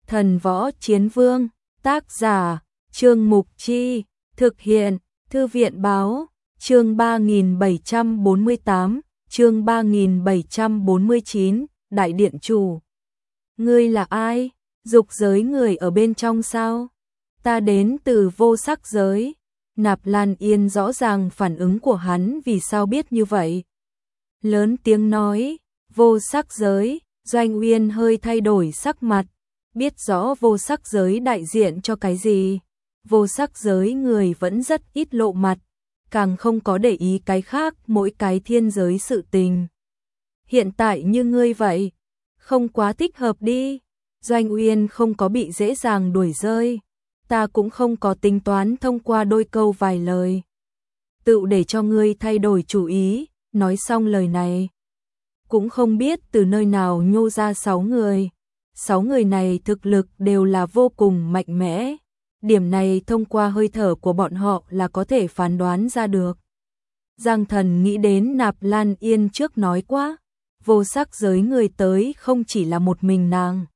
Thần Võ Chiến Vương, tác giả, Trương Mục Chi, thực hiện, Thư viện Báo, chương 3748, chương 3749, Đại Điện Chủ. Ngươi là ai? Dục giới người ở bên trong sao? Ta đến từ vô sắc giới. Nạp Lan Yên rõ ràng phản ứng của hắn vì sao biết như vậy. Lớn tiếng nói, vô sắc giới. Doanh Uyên hơi thay đổi sắc mặt, biết rõ vô sắc giới đại diện cho cái gì. Vô sắc giới người vẫn rất ít lộ mặt, càng không có để ý cái khác, mỗi cái thiên giới sự tình. Hiện tại như ngươi vậy, không quá thích hợp đi. Doanh Uyên không có bị dễ dàng đuổi rơi, ta cũng không có tính toán thông qua đôi câu vài lời tự để cho ngươi thay đổi chủ ý. Nói xong lời này, cũng không biết từ nơi nào nhô ra 6 người. 6 người này thực lực đều là vô cùng mạnh mẽ. Điểm này thông qua hơi thở của bọn họ là có thể phán đoán ra được. Giang Thần nghĩ đến Nạp Lan Yên trước nói quá, vô sắc giới người tới không chỉ là một mình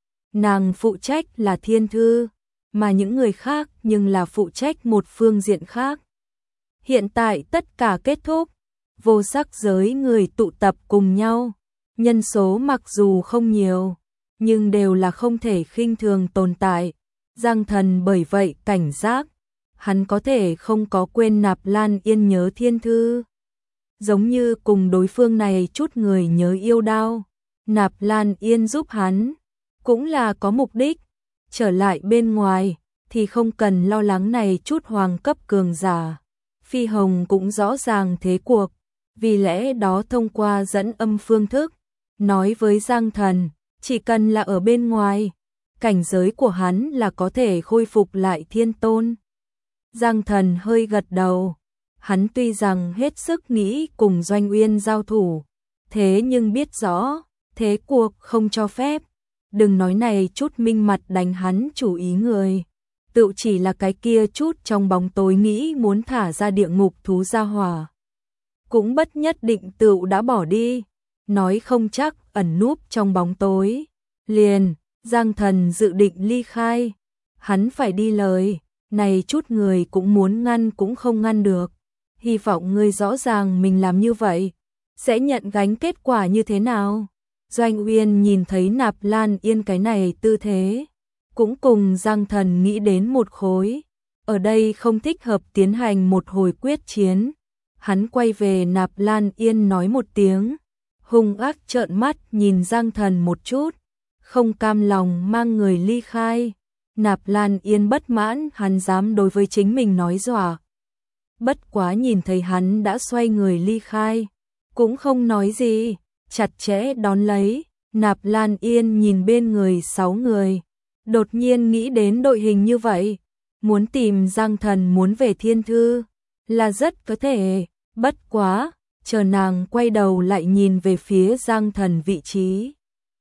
nàng phụ trách là thiên thư, mà những người khác nhưng là phụ trách một phương diện khác. Hiện tại tất cả kết thúc, vô sắc giới người tụ tập cùng nhau, nhân số mặc dù không nhiều, nhưng đều là không thể khinh thường tồn tại. Giang Thần bởi vậy cảnh giác, hắn có thể không có quên Nạp Lan Yên nhớ thiên thư. Giống như cùng đối phương này chút người nhớ yêu đao, Nạp Lan Yên giúp hắn, cũng là có mục đích. Trở lại bên ngoài, thì không cần lo lắng này chút hoàng cấp cường giả. Phi Hồng cũng rõ ràng thế cuộc, vì lẽ đó thông qua dẫn âm phương thức, nói với Giang Thần, chỉ cần là ở bên ngoài, cảnh giới của hắn là có thể khôi phục lại thiên tôn. Giang Thần hơi gật đầu, hắn tuy rằng hết sức nghĩ cùng Doanh Uyên giao thủ, thế nhưng biết rõ, thế cuộc không cho phép. Đừng nói này chút minh mặt đánh hắn chủ ý người, tự chỉ là cái kia chút trong bóng tối nghĩ muốn thả ra địa ngục thú gia hỏa, cũng bất nhất định tựu đã bỏ đi, nói không chắc ẩn núp trong bóng tối. Liền, Giang Thần dự định ly khai, hắn phải đi lời, này chút người cũng muốn ngăn cũng không ngăn được. Hy vọng ngươi rõ ràng mình làm như vậy, sẽ nhận gánh kết quả như thế nào. Doanh Uyên nhìn thấy Nạp Lan Yên cái này tư thế, cũng cùng Giang Thần nghĩ đến một khối, ở đây không thích hợp tiến hành một hồi quyết chiến. Hắn quay về Nạp Lan Yên nói một tiếng, hung ác trợn mắt nhìn Giang Thần một chút, không cam lòng mang người ly khai. Nạp Lan Yên bất mãn hắn dám đối với chính mình nói dọa. Bất quá nhìn thấy hắn đã xoay người ly khai, cũng không nói gì, chặt chẽ đón lấy. Nạp Lan Yên nhìn bên người 6 người, đột nhiên nghĩ đến đội hình như vậy, muốn tìm Giang Thần muốn về thiên thư, là rất có thể. Bất quá, chờ nàng quay đầu lại nhìn về phía Giang Thần vị trí,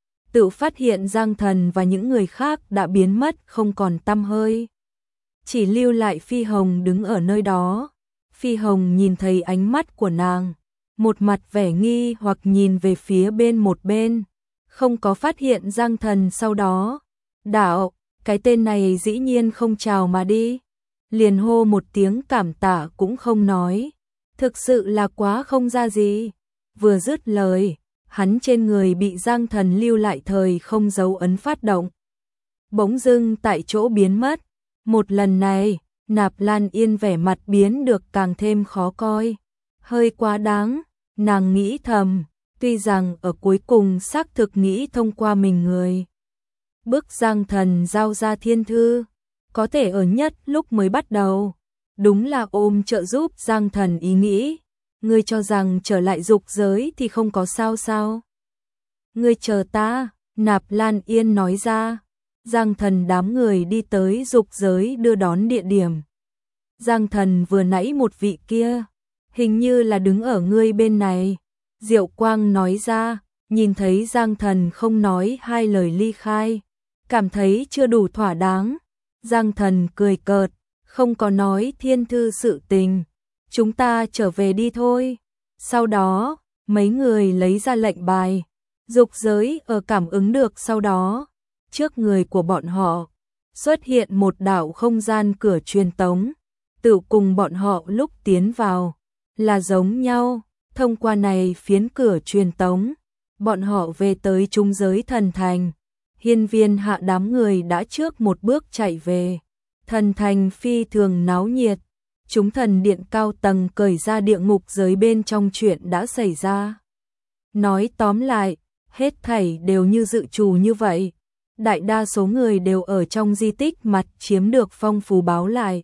tự phát hiện Giang Thần và những người khác đã biến mất không còn tăm hơi, chỉ lưu lại Phi Hồng đứng ở nơi đó. Phi Hồng nhìn thấy ánh mắt của nàng, một mặt vẻ nghi hoặc nhìn về phía một bên, không có phát hiện Giang Thần. Sau đó, đạo, cái tên này dĩ nhiên không chào mà đi, liền hô một tiếng cảm tạ cũng không nói, thực sự là quá không ra gì. Vừa dứt lời, hắn trên người bị Giang Thần lưu lại thời không dấu ấn phát động, bỗng dưng tại chỗ biến mất. Một lần này, Nạp Lan Yên vẻ mặt biến được càng thêm khó coi, hơi quá đáng. Nàng nghĩ thầm, tuy rằng ở cuối cùng xác thực nghĩ thông qua mình người bức Giang Thần giao ra thiên thư, có thể ở nhất lúc mới bắt đầu, đúng là ôm trợ giúp Giang Thần ý nghĩ. Ngươi cho rằng trở lại dục giới thì không có sao sao? Ngươi chờ ta, Nạp Lan Yên nói ra. Giang Thần đám người đi tới dục giới đưa đón địa điểm. Giang Thần vừa nãy một vị kia, hình như là đứng ở ngươi bên này. Diệu Quang nói ra, nhìn thấy Giang Thần không nói hai lời ly khai, cảm thấy chưa đủ thỏa đáng. Giang Thần cười cợt, không có nói thiên thư sự tình, chúng ta trở về đi thôi. Sau đó, mấy người lấy ra lệnh bài, dục giới ở cảm ứng được sau đó, trước người của bọn họ xuất hiện một đạo không gian cửa truyền tống, tự cùng bọn họ lúc tiến vào là giống nhau. Thông qua này phiến cửa truyền tống, bọn họ về tới trung giới thần thành. Hiên Viên Hạ đám người đã trước một bước chạy về. Thần thành phi thường náo nhiệt, chúng thần điện cao tầng cởi ra địa ngục giới bên trong chuyện đã xảy ra. Nói tóm lại, hết thảy đều như dự trù như vậy. Đại đa số người đều ở trong di tích mặt chiếm được phong phú báo lại.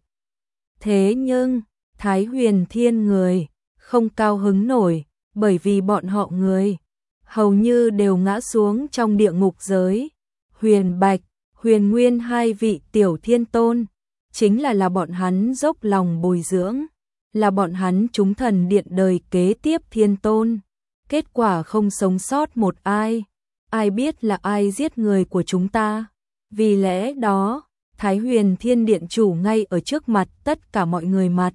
Thế nhưng, Thái Huyền Thiên người không cao hứng nổi, bởi vì bọn họ người hầu như đều ngã xuống trong địa ngục giới. Huyền Bạch, Huyền Nguyên hai vị tiểu thiên tôn, chính là bọn hắn dốc lòng bồi dưỡng, là bọn hắn chúng thần điện đời kế tiếp thiên tôn. Kết quả không sống sót một ai, ai biết là ai giết người của chúng ta. Vì lẽ đó, Thái Huyền Thiên Điện chủ ngay ở trước mặt tất cả mọi người mặt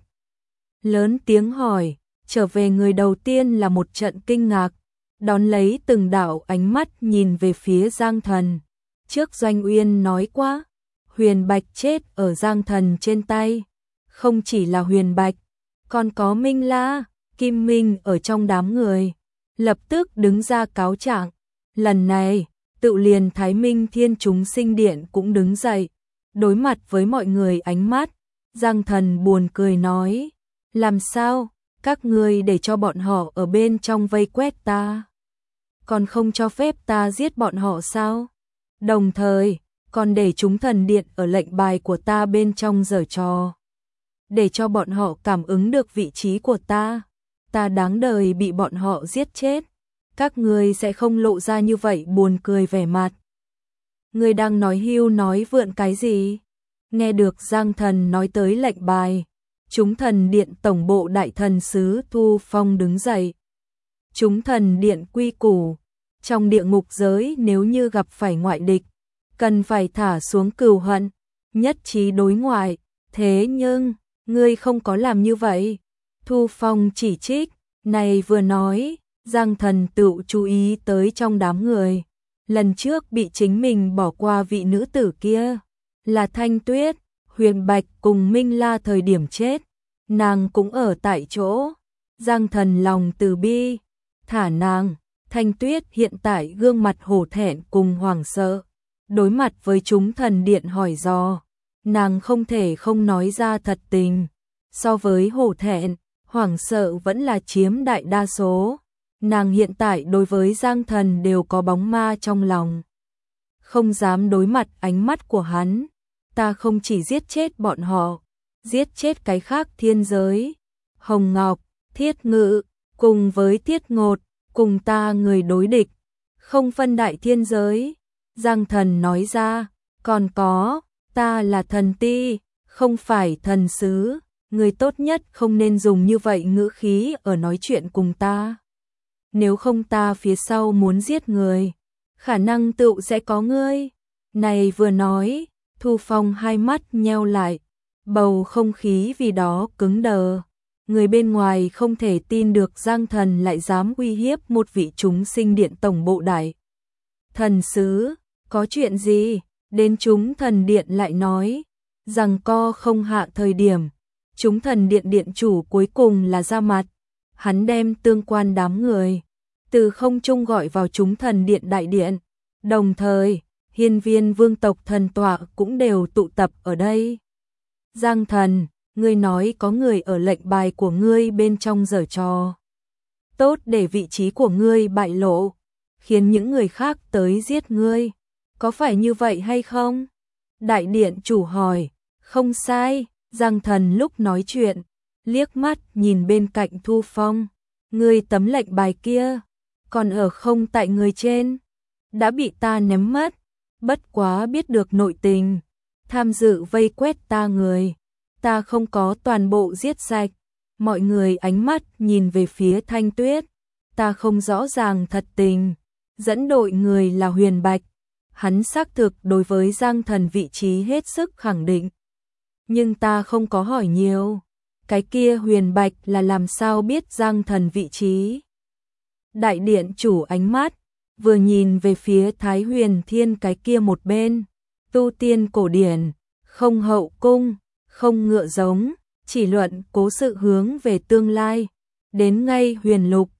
lớn tiếng hỏi. Trở về người đầu tiên là một trận kinh ngạc, đón lấy từng đạo ánh mắt nhìn về phía Giang Thần. Trước Doanh Uyên nói quá, Huyền Bạch chết ở Giang Thần trên tay. Không chỉ là Huyền Bạch, còn có Minh La, Kim Minh ở trong đám người, lập tức đứng ra cáo trạng. Lần này, tự liền Thái Minh Thiên chúng sinh điện cũng đứng dậy, đối mặt với mọi người ánh mắt. Giang Thần buồn cười nói, làm sao, các ngươi để cho bọn họ ở bên trong vây quét ta, còn không cho phép ta giết bọn họ sao? Đồng thời, còn để chúng thần điện ở lệnh bài của ta bên trong giở trò, để cho bọn họ cảm ứng được vị trí của ta. Ta đáng đời bị bọn họ giết chết. Các ngươi sẽ không lộ ra như vậy buồn cười vẻ mặt. Ngươi đang nói hưu nói vượn cái gì? Nghe được Giang Thần nói tới lệnh bài, chúng thần điện tổng bộ đại thần sứ Thu Phong đứng dậy. Chúng thần điện quy củ, trong địa ngục giới nếu như gặp phải ngoại địch, cần phải thả xuống cừu hận, nhất trí đối ngoại. Thế nhưng, ngươi không có làm như vậy. Thu Phong chỉ trích, này vừa nói, Giang Thần tự chú ý tới trong đám người. Lần trước bị chính mình bỏ qua vị nữ tử kia, là Thanh Tuyết. Huyền Bạch cùng Minh La thời điểm chết, nàng cũng ở tại chỗ. Giang Thần lòng từ bi, thả nàng. Thanh Tuyết hiện tại gương mặt hổ thẹn cùng hoảng sợ, đối mặt với chúng thần điện hỏi dò, nàng không thể không nói ra thật tình. So với hổ thẹn, hoảng sợ vẫn là chiếm đại đa số. Nàng hiện tại đối với Giang Thần đều có bóng ma trong lòng, không dám đối mặt ánh mắt của hắn. Ta không chỉ giết chết bọn họ, giết chết cái khác thiên giới. Hồng Ngọc, Thiết Ngự, cùng với Thiết Ngột, cùng ta người đối địch, không phân đại thiên giới. Giang Thần nói ra, còn có, ta là thần ti, không phải thần sứ. Người tốt nhất không nên dùng như vậy ngữ khí ở nói chuyện cùng ta. Nếu không ta phía sau muốn giết người, khả năng tựu sẽ có ngươi. Này vừa nói, Thu Phong hai mắt nheo lại, bầu không khí vì đó cứng đờ. Người bên ngoài không thể tin được Giang Thần lại dám uy hiếp một vị chúng sinh điện tổng bộ đại thần sứ. Có chuyện gì? Đến chúng thần điện lại nói, rằng co không hạ thời điểm, chúng thần điện điện chủ cuối cùng là ra mặt. Hắn đem tương quan đám người từ không trung gọi vào chúng thần điện đại điện, đồng thời hiên viên vương tộc thần tọa cũng đều tụ tập ở đây. Giang Thần, ngươi nói có người ở lệnh bài của ngươi bên trong giở trò, tốt để vị trí của ngươi bại lộ, khiến những người khác tới giết ngươi, có phải như vậy hay không? Đại điện chủ hỏi. Không sai. Giang Thần lúc nói chuyện, liếc mắt nhìn bên cạnh Thu Phong. Ngươi tấm lệnh bài kia, còn ở không tại người trên, đã bị ta ném mất. Bất quá biết được nội tình, tham dự vây quét ta người, ta không có toàn bộ giết sạch. Mọi người ánh mắt nhìn về phía Thanh Tuyết. Ta không rõ ràng thật tình, dẫn đội người là Huyền Bạch. Hắn xác thực đối với Giang Thần vị trí hết sức khẳng định. Nhưng ta không có hỏi nhiều, cái kia Huyền Bạch là làm sao biết Giang Thần vị trí? Đại điện chủ ánh mắt vừa nhìn về phía Thái Huyền Thiên cái kia một bên, tu tiên cổ điển, không hậu cung, không ngựa giống, chỉ luận cố sự hướng về tương lai, đến ngay huyền lục,